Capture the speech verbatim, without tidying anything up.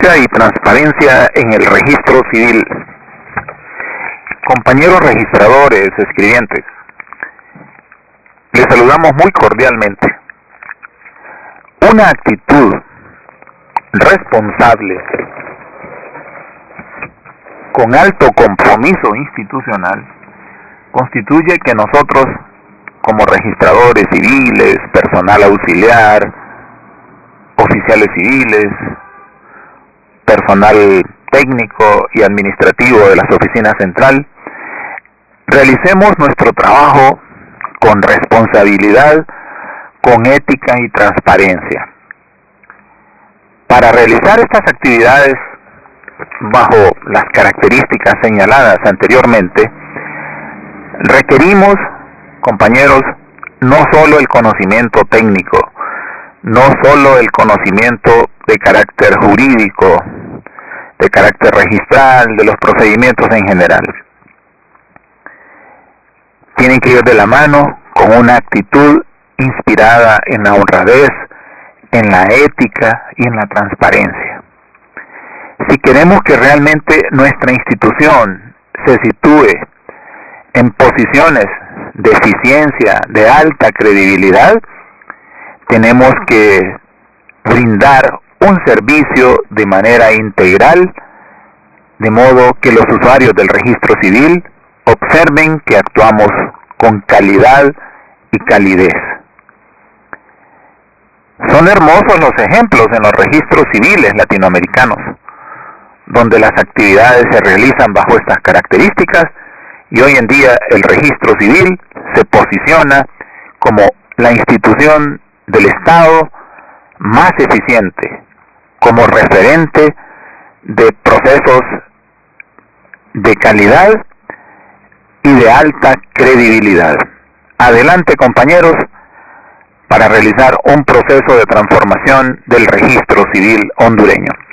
ética y transparencia en el registro civil. Compañeros registradores, escribientes, les saludamos muy cordialmente. Una actitud responsable, con alto compromiso institucional, constituye que nosotros, como registradores civiles, personal auxiliar, oficiales civiles, personal técnico y administrativo de las oficinas central, realicemos nuestro trabajo con responsabilidad, con ética y transparencia. Para realizar estas actividades bajo las características señaladas anteriormente, requerimos, compañeros, no solo el conocimiento técnico, no solo el conocimiento de carácter jurídico, de carácter registral, de los procedimientos en general. Tienen que ir de la mano con una actitud inspirada en la honradez, en la ética y en la transparencia. Si queremos que realmente nuestra institución se sitúe en posiciones de eficiencia, de alta credibilidad, tenemos que brindar un servicio de manera integral, de modo que los usuarios del registro civil observen que actuamos con calidad y calidez. Son hermosos los ejemplos en los registros civiles latinoamericanos, donde las actividades se realizan bajo estas características, y hoy en día el registro civil se posiciona como la institución del Estado más eficiente, como referente de procesos de calidad y de alta credibilidad. Adelante, compañeros, para realizar un proceso de transformación del registro civil hondureño.